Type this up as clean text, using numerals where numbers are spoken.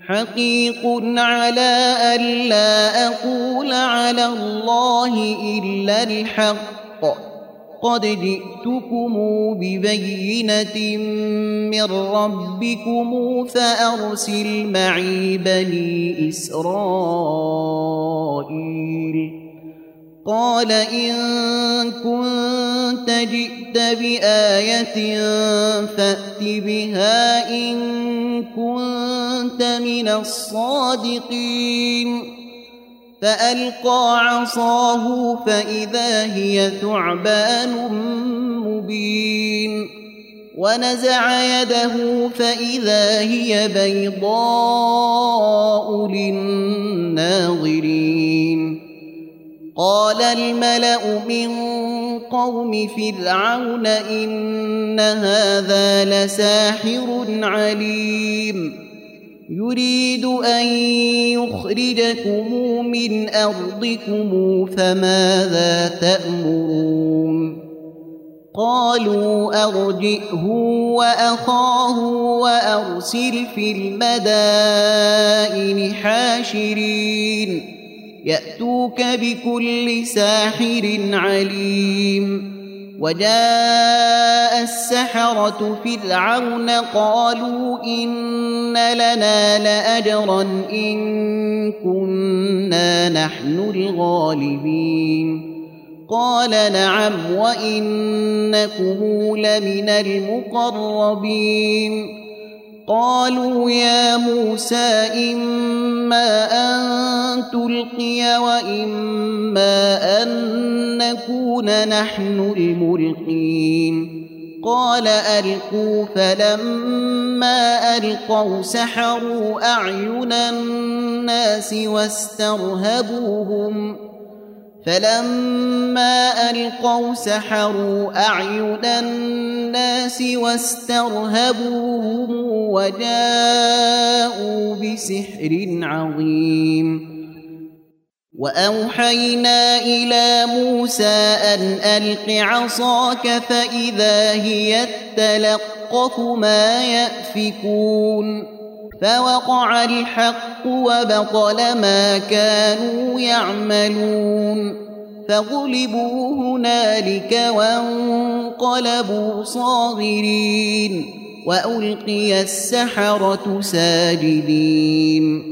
حقيق على ألا أقول على الله إلا الحق قد جئتكم ببينة من ربكم فأرسل معي بني إسرائيل قال إن كنت جئت بآية فأت بها إن كنت من الصادقين فألقى عصاه فإذا هي ثعبان مبين ونزع يده فإذا هي بيضاء للناظرين قال الملأ من قوم فرعون إن هذا لساحر عليم يريد أن يخرجكم من أرضكم فماذا تأمرون قالوا أرجئه وأخاه وأرسل في المدائن حاشرين يأتوك بكل ساحر عليم وجاء السحرة فرعون قالوا إن لنا لأجرا إن كنا نحن الغالبين قال نعم وإنكم لمن المقربين قالوا يا موسى إما أن تلقي وإما أن نكون نحن الملقين قال ألقوا فلما ألقوا سحروا أعين الناس واسترهبوهم وجاءوا بسحر عظيم وأوحينا إلى موسى أن ألق عصاك فإذا هي تلقف ما يأفكون فوقع الحق وبطل ما كانوا يعملون فغلبوا هنالك وانقلبوا صاغرين وألقي السحرة ساجدين